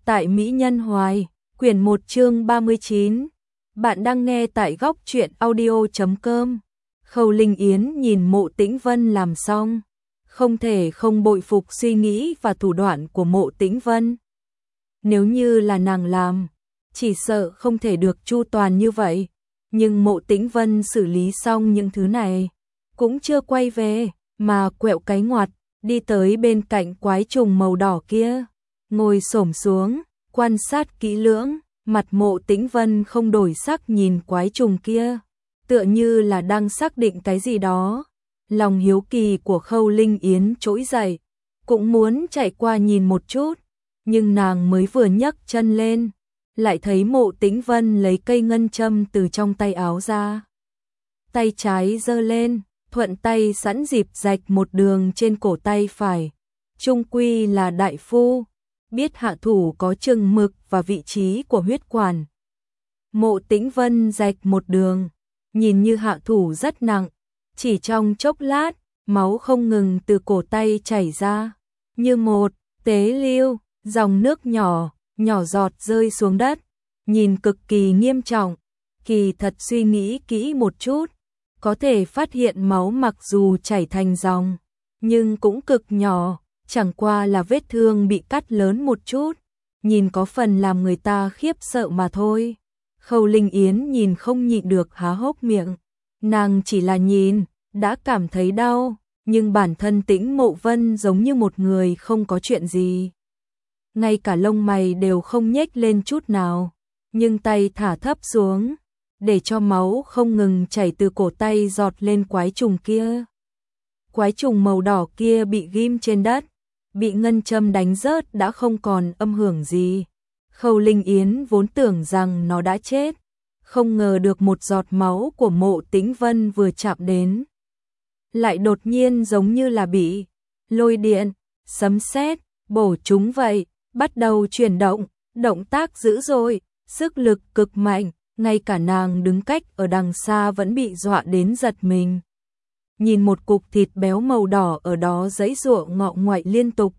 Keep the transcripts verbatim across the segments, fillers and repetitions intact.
tại Mỹ Nhân Hoài, quyển một chương ba mươi chín. Bạn đang nghe tại góc truyện audio chấm com. Khâu Linh Yến nhìn Mộ Tĩnh Vân làm xong, không thể không bội phục suy nghĩ và thủ đoạn của Mộ Tĩnh Vân. Nếu như là nàng làm, chỉ sợ không thể được chu toàn như vậy, nhưng Mộ Tĩnh Vân xử lý xong những thứ này, cũng chưa quay về, mà quẹo cái ngoặt, đi tới bên cạnh quái trùng màu đỏ kia, ngồi xổm xuống, quan sát kỹ lưỡng, mặt Mộ Tĩnh Vân không đổi sắc nhìn quái trùng kia, tựa như là đang xác định cái gì đó. Lòng hiếu kỳ của Khâu Linh Yến trỗi dậy, cũng muốn chạy qua nhìn một chút, nhưng nàng mới vừa nhấc chân lên, lại thấy Mộ Tĩnh Vân lấy cây ngân châm từ trong tay áo ra. Tay trái giơ lên, thuận tay sẵn dịp rạch một đường trên cổ tay phải. Trung quy là đại phu, biết hạ thủ có chừng mực và vị trí của huyết quản. Mộ Tĩnh Vân rạch một đường, nhìn như hạ thủ rất nặng, chỉ trong chốc lát, máu không ngừng từ cổ tay chảy ra, như một tế lưu, dòng nước nhỏ, nhỏ giọt rơi xuống đất, nhìn cực kỳ nghiêm trọng. Kỳ thật suy nghĩ kỹ một chút, có thể phát hiện máu mặc dù chảy thành dòng, nhưng cũng cực nhỏ, chẳng qua là vết thương bị cắt lớn một chút, nhìn có phần làm người ta khiếp sợ mà thôi. Khâu Linh Yến nhìn không nhịn được há hốc miệng, nàng chỉ là nhìn, đã cảm thấy đau, nhưng bản thân Tĩnh Mộ Vân giống như một người không có chuyện gì. Ngay cả lông mày đều không nhếch lên chút nào, nhưng tay thả thấp xuống, để cho máu không ngừng chảy từ cổ tay giọt lên quái trùng kia. Quái trùng màu đỏ kia bị ghim trên đất, bị ngân châm đánh rớt đã không còn âm hưởng gì. Khâu Linh Yến vốn tưởng rằng nó đã chết, không ngờ được một giọt máu của Mộ Tĩnh Vân vừa chạm đến, lại đột nhiên giống như là bị lôi điện, sấm sét bổ trúng vậy, bắt đầu chuyển động, động tác dữ dội, sức lực cực mạnh, ngay cả nàng đứng cách ở đằng xa vẫn bị dọa đến giật mình. Nhìn một cục thịt béo màu đỏ ở đó giãy giụa ngọ ngoại liên tục,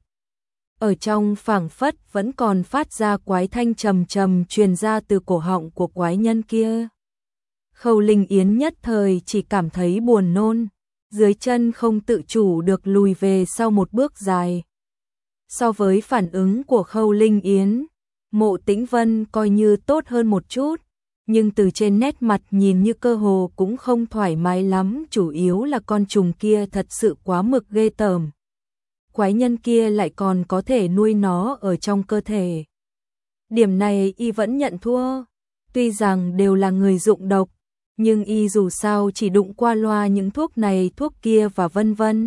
ở trong phảng phất vẫn còn phát ra quái thanh trầm trầm truyền ra từ cổ họng của quái nhân kia. Khâu Linh Yến nhất thời chỉ cảm thấy buồn nôn, dưới chân không tự chủ được lùi về sau một bước dài. So với phản ứng của Khâu Linh Yến, Mộ Tĩnh Vân coi như tốt hơn một chút, nhưng từ trên nét mặt nhìn như cơ hồ cũng không thoải mái lắm, chủ yếu là con trùng kia thật sự quá mực ghê tởm. Quái nhân kia lại còn có thể nuôi nó ở trong cơ thể. Điểm này y vẫn nhận thua, tuy rằng đều là người dụng độc, nhưng y dù sao chỉ đụng qua loa những thuốc này thuốc kia và vân vân.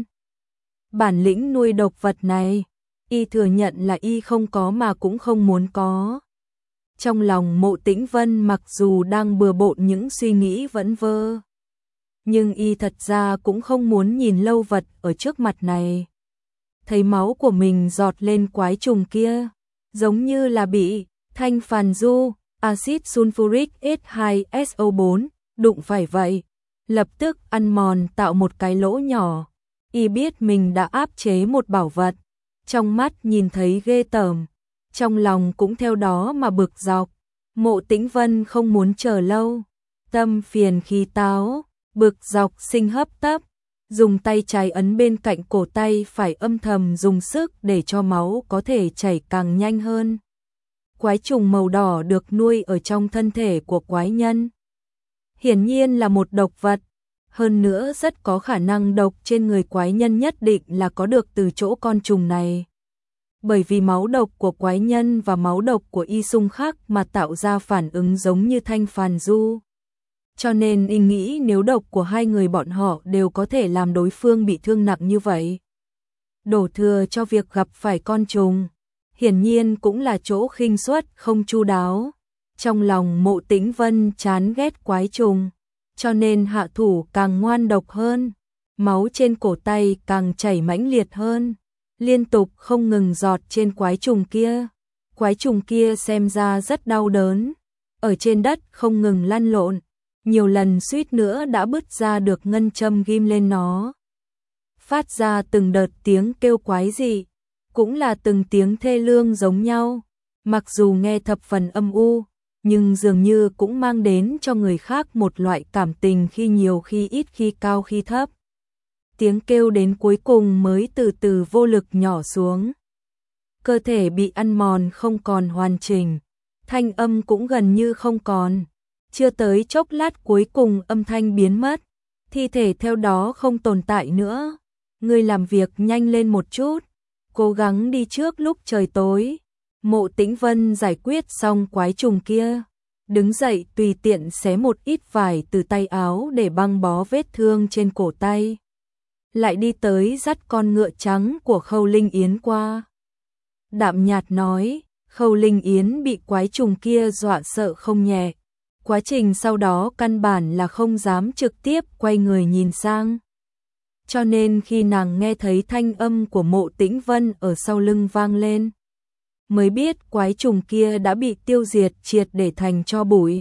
Bản lĩnh nuôi độc vật này, y thừa nhận là y không có mà cũng không muốn có. Trong lòng Mộ Tĩnh Vân mặc dù đang bừa bộn những suy nghĩ vẩn vơ, nhưng y thật ra cũng không muốn nhìn lâu vật ở trước mặt này. Thấy máu của mình giọt lên quái trùng kia, giống như là bị thanh phàn du, axit sulfuric S hai S O bốn, đụng phải vậy. Lập tức ăn mòn tạo một cái lỗ nhỏ, y biết mình đã áp chế một bảo vật, trong mắt nhìn thấy ghê tởm, trong lòng cũng theo đó mà bực dọc. Mộ Tĩnh Vân không muốn chờ lâu, tâm phiền khí táo, bực dọc sinh hấp tấp, dùng tay trái ấn bên cạnh cổ tay phải âm thầm dùng sức để cho máu có thể chảy càng nhanh hơn. Quái trùng màu đỏ được nuôi ở trong thân thể của quái nhân, hiển nhiên là một độc vật, hơn nữa rất có khả năng độc trên người quái nhân nhất định là có được từ chỗ con trùng này. Bởi vì máu độc của quái nhân và máu độc của y xung khắc mà tạo ra phản ứng giống như thanh phàn du. Cho nên y nghĩ nếu độc của hai người bọn họ đều có thể làm đối phương bị thương nặng như vậy, đổ thừa cho việc gặp phải con trùng, hiển nhiên cũng là chỗ khinh suất không chu đáo. Trong lòng Mộ Tĩnh Vân chán ghét quái trùng, cho nên hạ thủ càng ngoan độc hơn, máu trên cổ tay càng chảy mãnh liệt hơn, liên tục không ngừng giọt trên quái trùng kia. Quái trùng kia xem ra rất đau đớn, ở trên đất không ngừng lăn lộn, nhiều lần suýt nữa đã bứt ra được ngân châm ghim lên nó. Phát ra từng đợt tiếng kêu quái dị, cũng là từng tiếng thê lương giống nhau, Mặc dù nghe thập phần âm u, nhưng dường như cũng mang đến cho người khác một loại cảm tình khi nhiều khi ít, khi cao khi thấp. Tiếng kêu đến cuối cùng mới từ từ vô lực nhỏ xuống. Cơ thể bị ăn mòn không còn hoàn chỉnh, thanh âm cũng gần như không còn. Chưa tới chốc lát cuối cùng âm thanh biến mất, thi thể theo đó không tồn tại nữa. Ngươi làm việc nhanh lên một chút, cố gắng đi trước lúc trời tối. Mộ Tĩnh Vân giải quyết xong quái trùng kia, đứng dậy tùy tiện xé một ít vải từ tay áo để băng bó vết thương trên cổ tay. Lại đi tới dắt con ngựa trắng của Khâu Linh Yến qua. Đạm nhạt nói, Khâu Linh Yến bị quái trùng kia dọa sợ không nhẹ. Quá trình sau đó căn bản là không dám trực tiếp quay người nhìn sang. Cho nên khi nàng nghe thấy thanh âm của Mộ Tĩnh Vân ở sau lưng vang lên, mới biết quái trùng kia đã bị tiêu diệt triệt để thành tro bụi.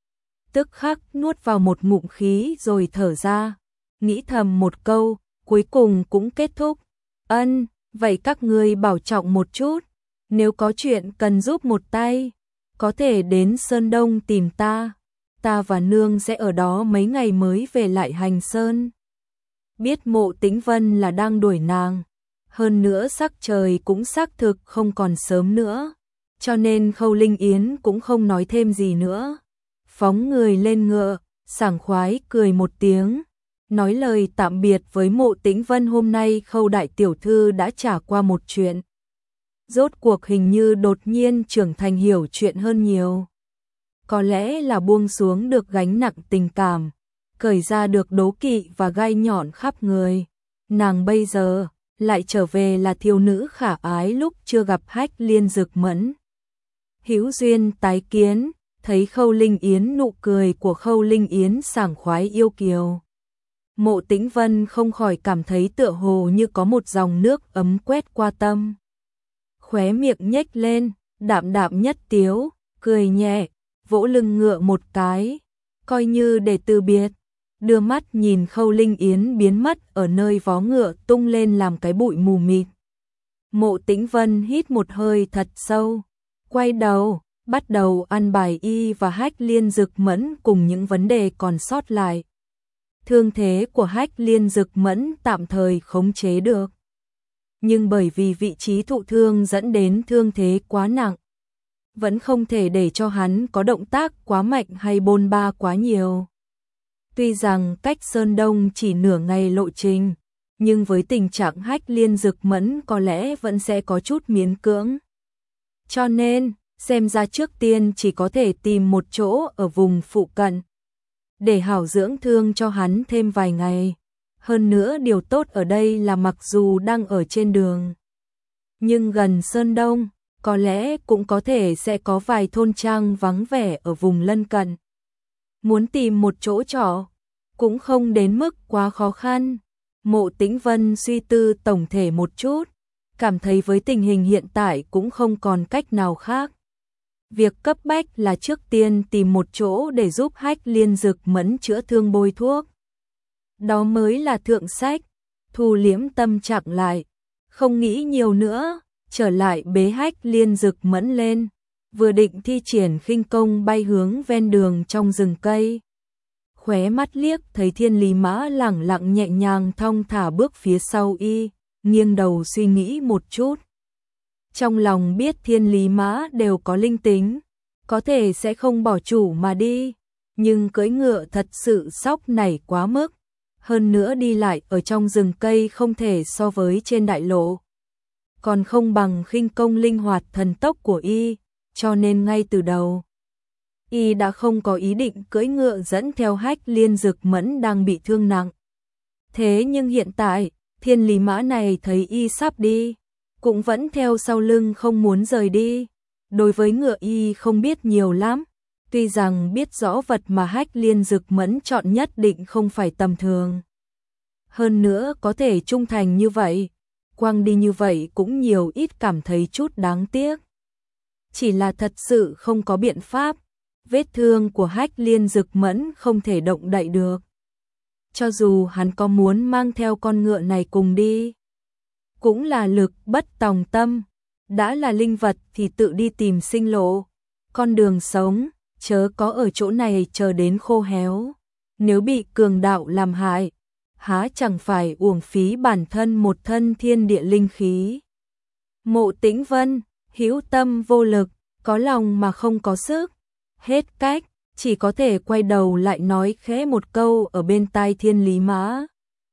Tức khắc nuốt vào một ngụm khí rồi thở ra, nghĩ thầm một câu, cuối cùng cũng kết thúc. Ân, vậy các ngươi bảo trọng một chút, nếu có chuyện cần giúp một tay, có thể đến Sơn Đông tìm ta, ta và nương sẽ ở đó mấy ngày mới về lại Hành Sơn. Biết Mộ Tĩnh Vân là đang đuổi nàng, hơn nữa sắc trời cũng xác thực không còn sớm nữa, cho nên Khâu Linh Yến cũng không nói thêm gì nữa. Phóng người lên ngựa, sảng khoái cười một tiếng, nói lời tạm biệt với Mộ Tĩnh Vân. Hôm nay Khâu đại tiểu thư đã trải qua một chuyện, rốt cuộc hình như đột nhiên trưởng thành, hiểu chuyện hơn nhiều. Có lẽ là buông xuống được gánh nặng tình cảm, cởi ra được đố kỵ và gai nhọn khắp người. Nàng bây giờ lại trở về là thiếu nữ khả ái lúc chưa gặp Hách Liên Dực Mẫn. Hữu duyên tái kiến, thấy Khâu Linh Yến, nụ cười của Khâu Linh Yến sảng khoái yêu kiều. Mộ Tĩnh Vân không khỏi cảm thấy tựa hồ như có một dòng nước ấm quét qua tâm. Khóe miệng nhếch lên, đạm đạm nhất tiếu, cười nhẹ, vỗ lưng ngựa một cái, coi như để từ biệt. Đưa mắt nhìn Khâu Linh Yến biến mất ở nơi vó ngựa tung lên làm cái bụi mù mịt. Mộ Tĩnh Vân hít một hơi thật sâu, quay đầu, bắt đầu ăn bài y và Hách Liên Dực Mẫn cùng những vấn đề còn sót lại. Thương thế của Hách Liên Dực Mẫn tạm thời khống chế được, nhưng bởi vì vị trí thụ thương dẫn đến thương thế quá nặng, vẫn không thể để cho hắn có động tác quá mạnh hay bôn ba quá nhiều. Tuy rằng cách Sơn Đông chỉ nửa ngày lộ trình, nhưng với tình trạng Hách Liên Dực Mẫn có lẽ vẫn sẽ có chút miễn cưỡng. Cho nên, xem ra trước tiên chỉ có thể tìm một chỗ ở vùng phụ cận, để hảo dưỡng thương cho hắn thêm vài ngày. Hơn nữa điều tốt ở đây là mặc dù đang ở trên đường, nhưng gần Sơn Đông, có lẽ cũng có thể sẽ có vài thôn trang vắng vẻ ở vùng lân cận. Muốn tìm một chỗ trọ, cũng không đến mức quá khó khăn. Mộ Tĩnh Vân suy tư tổng thể một chút, cảm thấy với tình hình hiện tại cũng không còn cách nào khác. Việc cấp bách là trước tiên tìm một chỗ để giúp Hách Liên Dực Mẫn chữa thương bôi thuốc. Đó mới là thượng sách. Thu liễm tâm trạng lại, không nghĩ nhiều nữa, trở lại bế Hách Liên Dực Mẫn lên, vừa định thi triển khinh công bay hướng ven đường trong rừng cây. Khóe mắt liếc thấy Thiên Lý Mã lẳng lặng nhẹ nhàng thong thả bước phía sau y, nghiêng đầu suy nghĩ một chút. Trong lòng biết Thiên Lý Mã đều có linh tính, có thể sẽ không bỏ chủ mà đi, nhưng cưỡi ngựa thật sự sóc nảy quá mức, hơn nữa đi lại ở trong rừng cây không thể so với trên đại lộ, còn không bằng khinh công linh hoạt thần tốc của y, cho nên ngay từ đầu y đã không có ý định cưỡi ngựa dẫn theo Hách Liên Dực Mẫn đang bị thương nặng. Thế nhưng hiện tại, Thiên Lý Mã này thấy y sắp đi, cũng vẫn theo sau lưng không muốn rời đi. Đối với ngựa y không biết nhiều lắm, tuy rằng biết rõ vật mà Hách Liên Dực Mẫn chọn nhất định không phải tầm thường. Hơn nữa có thể trung thành như vậy, quăng đi như vậy cũng nhiều ít cảm thấy chút đáng tiếc. Chỉ là thật sự không có biện pháp, vết thương của Hách Liên Dực Mẫn không thể động đậy được. Cho dù hắn có muốn mang theo con ngựa này cùng đi, cũng là lực bất tòng tâm. đã là linh vật thì tự đi tìm sinh lộ, con đường sống, chớ có ở chỗ này chờ đến khô héo. Nếu bị cường đạo làm hại, há chẳng phải uổng phí bản thân một thân thiên địa linh khí. Mộ Tĩnh Vân, hữu tâm vô lực, có lòng mà không có sức, hết cách, chỉ có thể quay đầu lại nói khẽ một câu ở bên tai Thiên Lý Mã.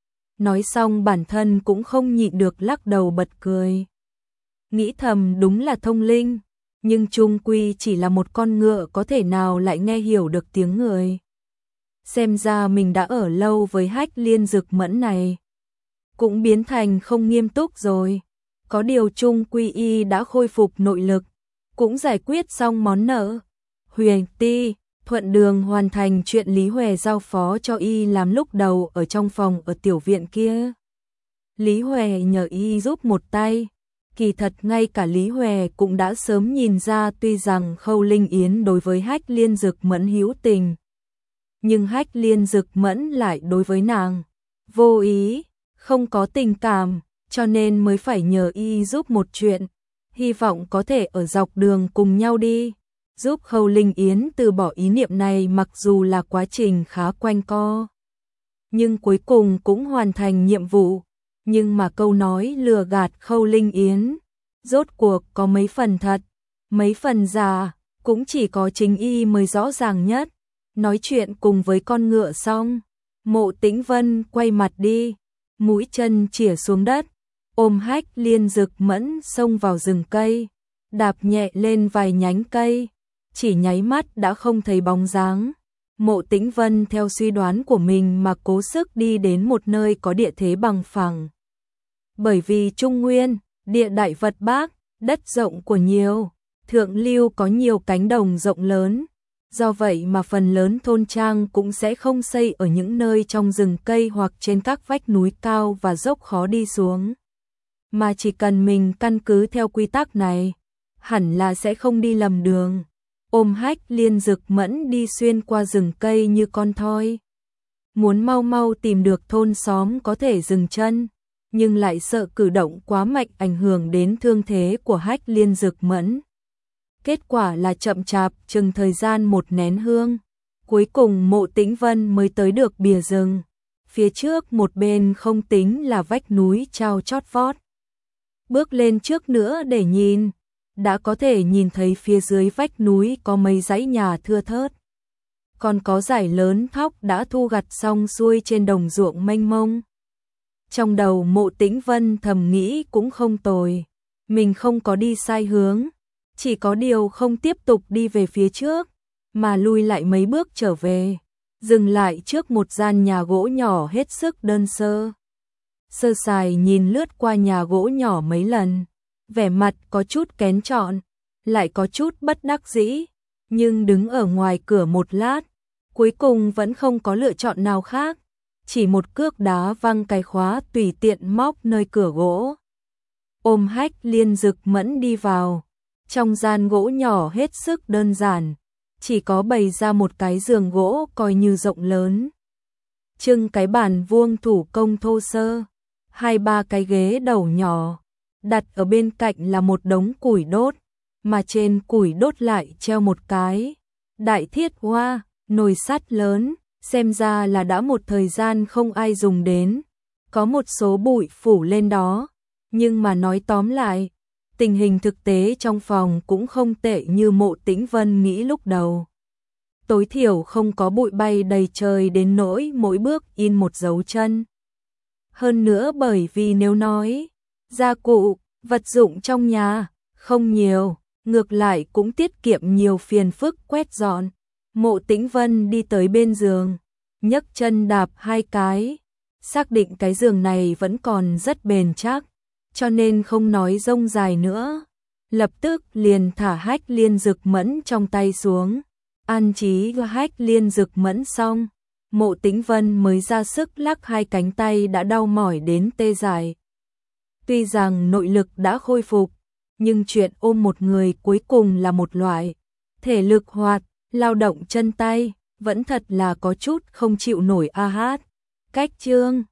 Nói xong bản thân cũng không nhịn được lắc đầu bật cười. Nghĩ thầm đúng là thông linh, nhưng chung quy chỉ là một con ngựa có thể nào lại nghe hiểu được tiếng người. Xem ra mình đã ở lâu với Hách Liên Dực Mẫn này, cũng biến thành không nghiêm túc rồi. Có điều chung quy y đã khôi phục nội lực, cũng giải quyết xong món nợ. Huyền Ti thuận đường hoàn thành chuyện Lý Huệ giao phó cho y làm lúc đầu ở trong phòng ở tiểu viện kia. Lý Huệ nhờ y giúp một tay. Kỳ thật ngay cả Lý Huệ cũng đã sớm nhìn ra, tuy rằng Khâu Linh Yến đối với Hách Liên Dực Mẫn hữu tình, nhưng Hách Liên Dực Mẫn lại đối với nàng vô ý, không có tình cảm, cho nên mới phải nhờ y giúp một chuyện, hy vọng có thể ở dọc đường cùng nhau đi, giúp Khâu Linh Yến từ bỏ ý niệm này, mặc dù là quá trình khá quanh co, nhưng cuối cùng cũng hoàn thành nhiệm vụ. Nhưng mà câu nói lừa gạt Khâu Linh Yến, rốt cuộc có mấy phần thật, mấy phần giả, cũng chỉ có chính y mới rõ ràng nhất. Nói chuyện cùng với con ngựa xong, Mộ Tĩnh Vân quay mặt đi, mũi chân chĩa xuống đất, ôm Hách Liên Dực Mẫn xông vào rừng cây, đạp nhẹ lên vài nhánh cây, chỉ nháy mắt đã không thấy bóng dáng. Mộ Tĩnh Vân theo suy đoán của mình mà cố sức đi đến một nơi có địa thế bằng phẳng. Bởi vì Trung Nguyên, địa đại vật bác, đất rộng của nhiều, thượng lưu có nhiều cánh đồng rộng lớn. Do vậy mà phần lớn thôn trang cũng sẽ không xây ở những nơi trong rừng cây hoặc trên các vách núi cao và dốc khó đi xuống. Mà chỉ cần mình căn cứ theo quy tắc này, hẳn là sẽ không đi lầm đường. Ôm Hách Liên Dực Mẫn đi xuyên qua rừng cây như con thoi. Muốn mau mau tìm được thôn xóm có thể dừng chân, nhưng lại sợ cử động quá mạnh ảnh hưởng đến thương thế của Hách Liên Dực Mẫn. Kết quả là chậm chạp chừng thời gian một nén hương, cuối cùng Mộ Tĩnh Vân mới tới được bìa rừng. Phía trước một bên không tính là vách núi trao chót vót. Bước lên trước nữa để nhìn, đã có thể nhìn thấy phía dưới vách núi có mấy dãy nhà thưa thớt. Còn có dải lớn thóc đã thu gặt xong xuôi trên đồng ruộng mênh mông. Trong đầu Mộ Tĩnh Vân thầm nghĩ cũng không tồi, mình không có đi sai hướng, chỉ có điều không tiếp tục đi về phía trước, mà lui lại mấy bước trở về, dừng lại trước một gian nhà gỗ nhỏ hết sức đơn sơ. Sơ sài nhìn lướt qua nhà gỗ nhỏ mấy lần, vẻ mặt có chút kén chọn, lại có chút bất đắc dĩ, nhưng đứng ở ngoài cửa một lát, cuối cùng vẫn không có lựa chọn nào khác, chỉ một cước đá văng cái khóa tùy tiện móc nơi cửa gỗ. Ôm Hách Liên Dực Mẫn đi vào, trong gian gỗ nhỏ hết sức đơn giản, chỉ có bày ra một cái giường gỗ coi như rộng lớn. Trưng cái bàn vuông thủ công thô sơ, hai ba cái ghế đầu nhỏ, đặt ở bên cạnh là một đống củi đốt, mà trên củi đốt lại treo một cái đại thiết hoa, nồi sắt lớn, xem ra là đã một thời gian không ai dùng đến, có một số bụi phủ lên đó, nhưng mà nói tóm lại, tình hình thực tế trong phòng cũng không tệ như Mộ Tĩnh Vân nghĩ lúc đầu. Tối thiểu không có bụi bay đầy trời đến nỗi mỗi bước in một dấu chân. Hơn nữa bởi vì nếu nói, gia cụ, vật dụng trong nhà, không nhiều, ngược lại cũng tiết kiệm nhiều phiền phức quét dọn. Mộ Tĩnh Vân đi tới bên giường, nhấc chân đạp hai cái, xác định cái giường này vẫn còn rất bền chắc, cho nên không nói rông dài nữa. Lập tức liền thả Hách Liên Dực Mẫn trong tay xuống, an trí Hách Liên Dực Mẫn xong, Mộ Tĩnh Vân mới ra sức lắc hai cánh tay đã đau mỏi đến tê dại. Tuy rằng nội lực đã khôi phục, nhưng chuyện ôm một người cuối cùng là một loại thể lực hoạt, lao động chân tay, vẫn thật là có chút không chịu nổi a hát. Cách chương